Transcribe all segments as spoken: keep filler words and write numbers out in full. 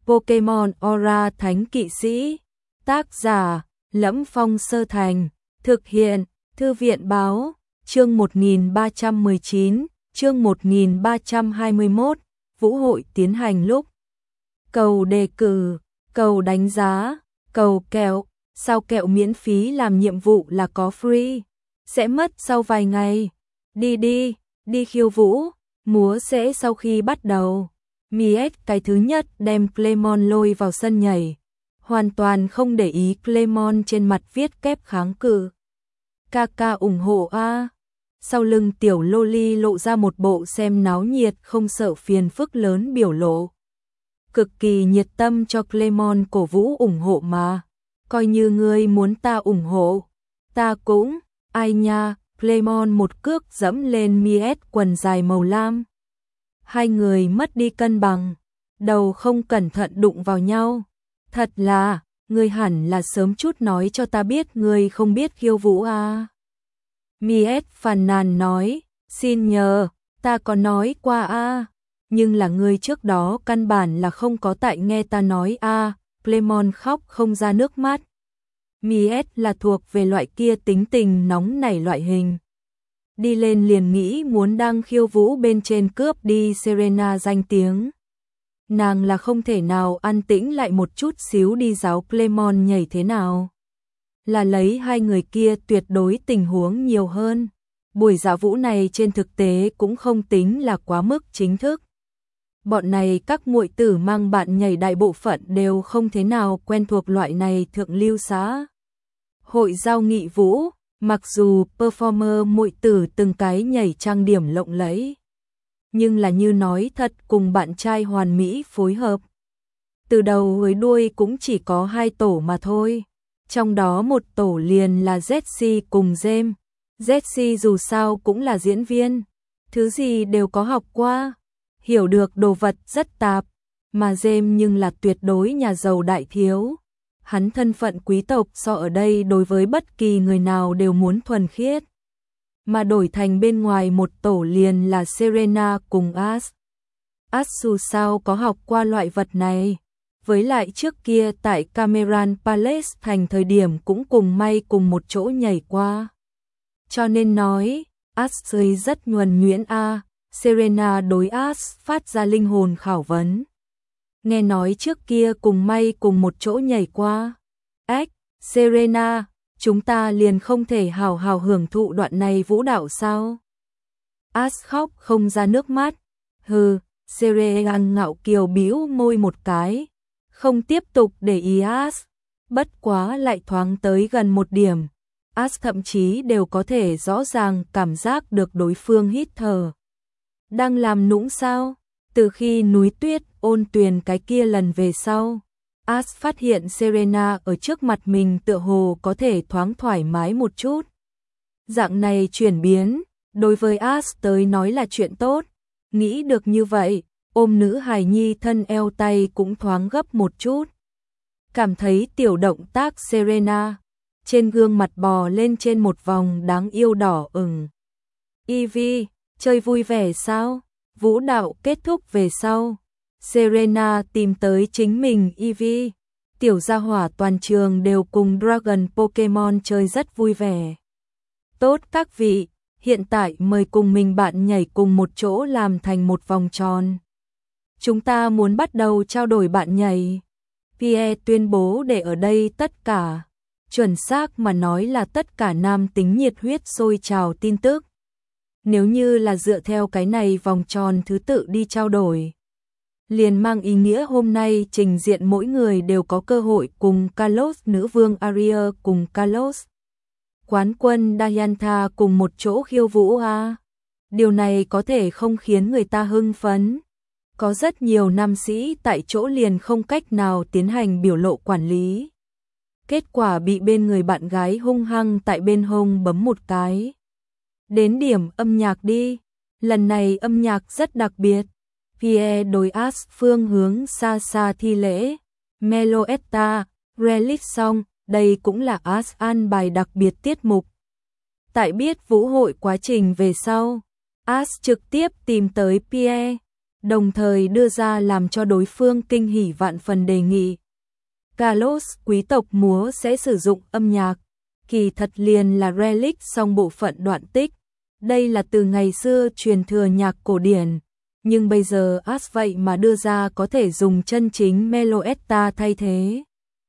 Pokemon Aura Thánh Kỵ Sĩ. Tác giả: Lẫm Phong Sơ Thành. Thực hiện: Thư viện báo. Chương một nghìn ba trăm mười chín, chương một nghìn ba trăm hai mươi mốt, vũ hội tiến hành lúc. Cầu đề cử, cầu đánh giá, cầu kẹo, sao kẹo miễn phí làm nhiệm vụ là có free, sẽ mất sau vài ngày. Đi đi, đi khiêu vũ, múa sẽ sau khi bắt đầu. Mies cái thứ nhất đem Clemon lôi vào sân nhảy, hoàn toàn không để ý Clemon trên mặt viết kép kháng cự. Ca ca ủng hộ a. Sau lưng tiểu loli lộ ra một bộ xem náo nhiệt không sợ phiền phức lớn biểu lộ. Cực kỳ nhiệt tâm cho Clemon cổ vũ ủng hộ mà. Coi như ngươi muốn ta ủng hộ, ta cũng, ai nha. Clemon một cước dẫm lên Mies quần dài màu lam. Hai người mất đi cân bằng, đầu không cẩn thận đụng vào nhau. Thật là, ngươi hẳn là sớm chút nói cho ta biết ngươi không biết khiêu vũ à. Mies phàn nàn nói, xin nhờ, ta có nói qua a, à, nhưng là ngươi trước đó căn bản là không có tại nghe ta nói a. À. Clemon khóc không ra nước mắt. Mies là thuộc về loại kia tính tình nóng nảy loại hình. Đi lên liền nghĩ muốn đang khiêu vũ bên trên cướp đi Serena danh tiếng. Nàng là không thể nào an tĩnh lại một chút xíu đi giáo Clemon nhảy thế nào. Là lấy hai người kia tuyệt đối tình huống nhiều hơn. Buổi dạo vũ này trên thực tế cũng không tính là quá mức chính thức. Bọn này các muội tử mang bạn nhảy đại bộ phận đều không thế nào quen thuộc loại này thượng lưu xã hội giao nghị vũ, mặc dù performer muội tử từng cái nhảy trang điểm lộng lẫy, nhưng là như nói thật cùng bạn trai hoàn mỹ phối hợp. Từ đầu tới đuôi cũng chỉ có hai tổ mà thôi. Trong đó một tổ liền là Jessie cùng James. Jessie dù sao cũng là diễn viên, thứ gì đều có học qua, hiểu được đồ vật rất tạp, mà James nhưng là tuyệt đối nhà giàu đại thiếu. Hắn thân phận quý tộc so ở đây đối với bất kỳ người nào đều muốn thuần khiết. Mà đổi thành bên ngoài một tổ liền là Serena cùng Ash. Ash dù sao có học qua loại vật này, với lại trước kia tại Cameron Palace thành thời điểm cũng cùng may cùng một chỗ nhảy qua. Cho nên nói, Ash rơi rất nhuần nhuyễn a. Serena đối Ash phát ra linh hồn khảo vấn. Nghe nói trước kia cùng may cùng một chỗ nhảy qua. Ếch, Serena, chúng ta liền không thể hào hào hưởng thụ đoạn này vũ đạo sao? Ash khóc không ra nước mắt. Hừ, Serena ngạo kiều bĩu môi một cái, không tiếp tục để ý Ash. Bất quá lại thoáng tới gần một điểm, Ash thậm chí đều có thể rõ ràng cảm giác được đối phương hít thở. Đang làm nũng sao? Từ khi núi tuyết ôn tuyền cái kia lần về sau, Ash phát hiện Serena ở trước mặt mình tựa hồ có thể thoáng thoải mái một chút. Dạng này chuyển biến, đối với Ash tới nói là chuyện tốt. Nghĩ được như vậy, ôm nữ hài nhi thân eo tay cũng thoáng gấp một chút. Cảm thấy tiểu động tác Serena, trên gương mặt bò lên trên một vòng đáng yêu đỏ ửng. Evie, chơi vui vẻ sao? Vũ đạo kết thúc về sau, Serena tìm tới chính mình Evie. Tiểu gia hỏa toàn trường đều cùng Dragon Pokemon chơi rất vui vẻ. Tốt các vị, hiện tại mời cùng mình bạn nhảy cùng một chỗ làm thành một vòng tròn. Chúng ta muốn bắt đầu trao đổi bạn nhảy. Pierre tuyên bố để ở đây tất cả, chuẩn xác mà nói là tất cả nam tính nhiệt huyết sôi trào tin tức. Nếu như là dựa theo cái này vòng tròn thứ tự đi trao đổi, liền mang ý nghĩa hôm nay trình diện mỗi người đều có cơ hội cùng Kalos nữ vương Aria cùng Kalos quán quân Diantha cùng một chỗ khiêu vũ à. Điều này có thể không khiến người ta hưng phấn. Có rất nhiều nam sĩ tại chỗ liền không cách nào tiến hành biểu lộ quản lý. Kết quả bị bên người bạn gái hung hăng tại bên hông bấm một cái. Đến điểm âm nhạc đi, lần này âm nhạc rất đặc biệt. Pierre đối Ash phương hướng xa xa thi lễ, Meloetta, Relic xong, đây cũng là Ash an bài đặc biệt tiết mục. Tại biết vũ hội quá trình về sau, Ash trực tiếp tìm tới Pierre. đồng thời đưa ra làm cho đối phương kinh hỉ vạn phần đề nghị. Carlos, quý tộc múa sẽ sử dụng âm nhạc, kỳ thật liền là relic song bộ phận đoạn tích. Đây là từ ngày xưa truyền thừa nhạc cổ điển, nhưng bây giờ As vậy mà đưa ra có thể dùng chân chính Meloetta thay thế.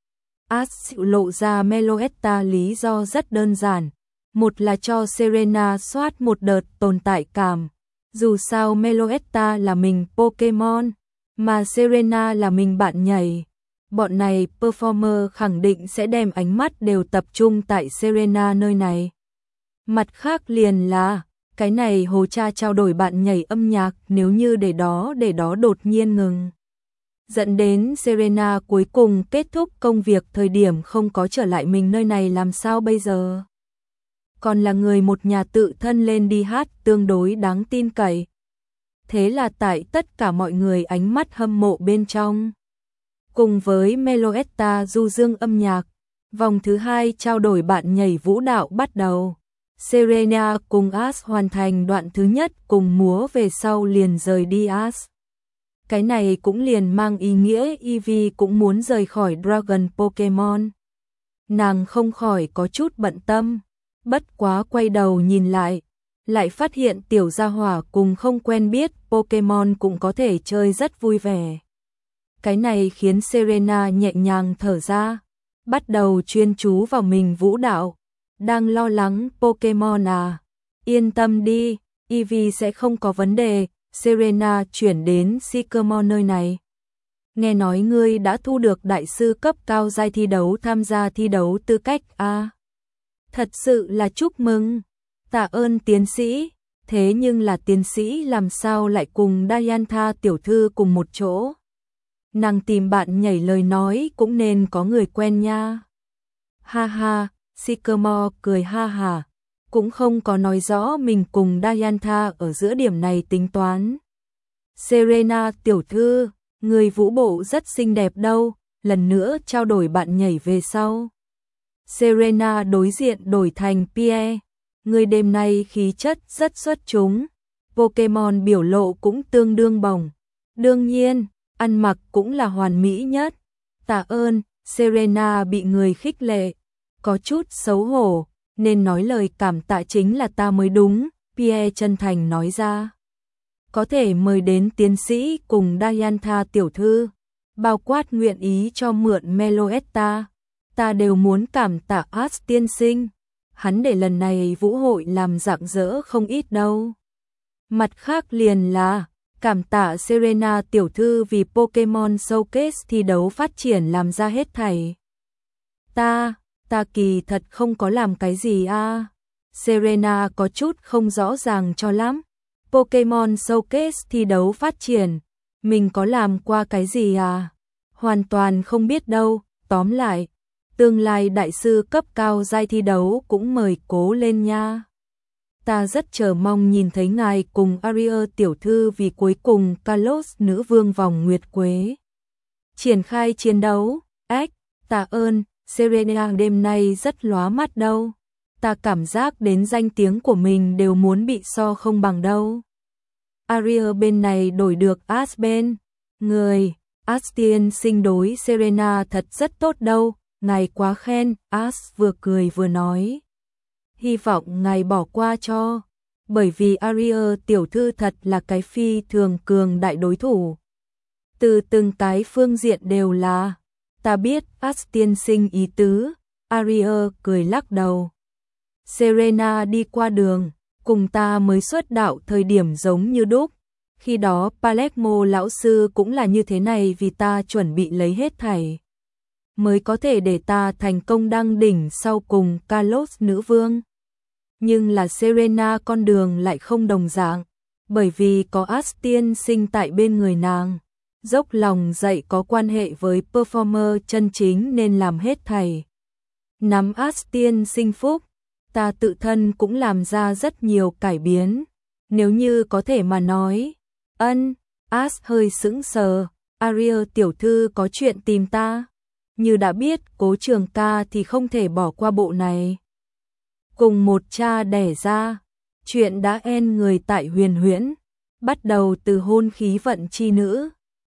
As lộ ra Meloetta lý do rất đơn giản, một là cho Serena soát một đợt tồn tại cảm, dù sao Meloetta là mình Pokemon, mà Serena là mình bạn nhảy. Bọn này performer khẳng định sẽ đem ánh mắt đều tập trung tại Serena nơi này. Mặt khác liền là, cái này hồ cha trao đổi bạn nhảy âm nhạc nếu như để đó để đó đột nhiên ngừng. Dẫn đến Serena cuối cùng kết thúc công việc thời điểm không có trở lại mình nơi này làm sao bây giờ. Còn là người một nhà tự thân lên đi hát tương đối đáng tin cậy. Thế là tại tất cả mọi người ánh mắt hâm mộ bên trong. Cùng với Meloetta du dương âm nhạc, vòng thứ hai trao đổi bạn nhảy vũ đạo bắt đầu. Serena cùng As hoàn thành đoạn thứ nhất cùng múa về sau liền rời đi As. Cái này cũng liền mang ý nghĩa Eevee cũng muốn rời khỏi Dragon Pokemon. Nàng không khỏi có chút bận tâm, bất quá quay đầu nhìn lại, lại phát hiện tiểu gia hỏa cùng không quen biết Pokemon cũng có thể chơi rất vui vẻ. Cái này khiến Serena nhẹ nhàng thở ra, bắt đầu chuyên chú vào mình vũ đạo. Đang lo lắng Pokemon à? Yên tâm đi, Eevee sẽ không có vấn đề. Serena chuyển đến Sycamore nơi này. Nghe nói ngươi đã thu được đại sư cấp cao giai thi đấu tham gia thi đấu tư cách à? Thật sự là chúc mừng. Tạ ơn tiến sĩ. Thế nhưng là tiến sĩ làm sao lại cùng Diantha tiểu thư cùng một chỗ? Nàng tìm bạn nhảy lời nói cũng nên có người quen nha. Ha ha, Sycamore cười ha hà, cũng không có nói rõ mình cùng Diantha ở giữa điểm này tính toán. Serena tiểu thư, người vũ bộ rất xinh đẹp đâu, lần nữa trao đổi bạn nhảy về sau. Serena đối diện đổi thành Pierre, người đêm nay khí chất rất xuất chúng, Pokemon biểu lộ cũng tương đương bồng. Đương nhiên, ăn mặc cũng là hoàn mỹ nhất. Tạ ơn, Serena bị người khích lệ, có chút xấu hổ, nên nói lời cảm tạ chính là ta mới đúng, Pierre chân thành nói ra. Có thể mời đến tiến sĩ cùng Diantha tiểu thư, bao quát nguyện ý cho mượn Meloetta, ta đều muốn cảm tạ As tiên sinh, hắn để lần này vũ hội làm rạng rỡ không ít đâu. Mặt khác liền là, cảm tạ Serena tiểu thư vì Pokemon Showcase thi đấu phát triển làm ra hết thảy. Ta, ta kỳ thật không có làm cái gì a. À. Serena có chút không rõ ràng cho lắm. Pokemon Showcase thi đấu phát triển, mình có làm qua cái gì à? Hoàn toàn không biết đâu, tóm lại, tương lai đại sư cấp cao giai thi đấu cũng mời cố lên nha. Ta rất chờ mong nhìn thấy ngài cùng Aria tiểu thư vì cuối cùng Carlos nữ vương vòng nguyệt quế. Triển khai chiến đấu, ếch, tạ ơn, Serena đêm nay rất lóa mắt đâu. Ta cảm giác đến danh tiếng của mình đều muốn bị so không bằng đâu. Aria bên này đổi được As bên. Người, As tiên sinh đối Serena thật rất tốt đâu, ngài quá khen, As vừa cười vừa nói. Hy vọng ngài bỏ qua cho, bởi vì Aria tiểu thư thật là cái phi thường cường đại đối thủ. Từ từng cái phương diện đều là, ta biết As tiên sinh ý tứ, Aria cười lắc đầu. Serena đi qua đường, cùng ta mới xuất đạo thời điểm giống như đúc. Khi đó Palermo lão sư cũng là như thế này vì ta chuẩn bị lấy hết thảy. Mới có thể để ta thành công đăng đỉnh sau cùng Carlos nữ vương. Nhưng là Serena con đường lại không đồng dạng, bởi vì có As tiên sinh tại bên người nàng. Dốc lòng dạy có quan hệ với performer chân chính nên làm hết thảy. Nắm As tiên sinh phúc, ta tự thân cũng làm ra rất nhiều cải biến. Nếu như có thể mà nói, ân, As hơi sững sờ, Aria tiểu thư có chuyện tìm ta. Như đã biết Cố Trường ca thì không thể bỏ qua bộ này. Cùng một cha đẻ ra, chuyện đã en người tại huyền huyễn. bắt đầu từ hôn khí vận chi nữ,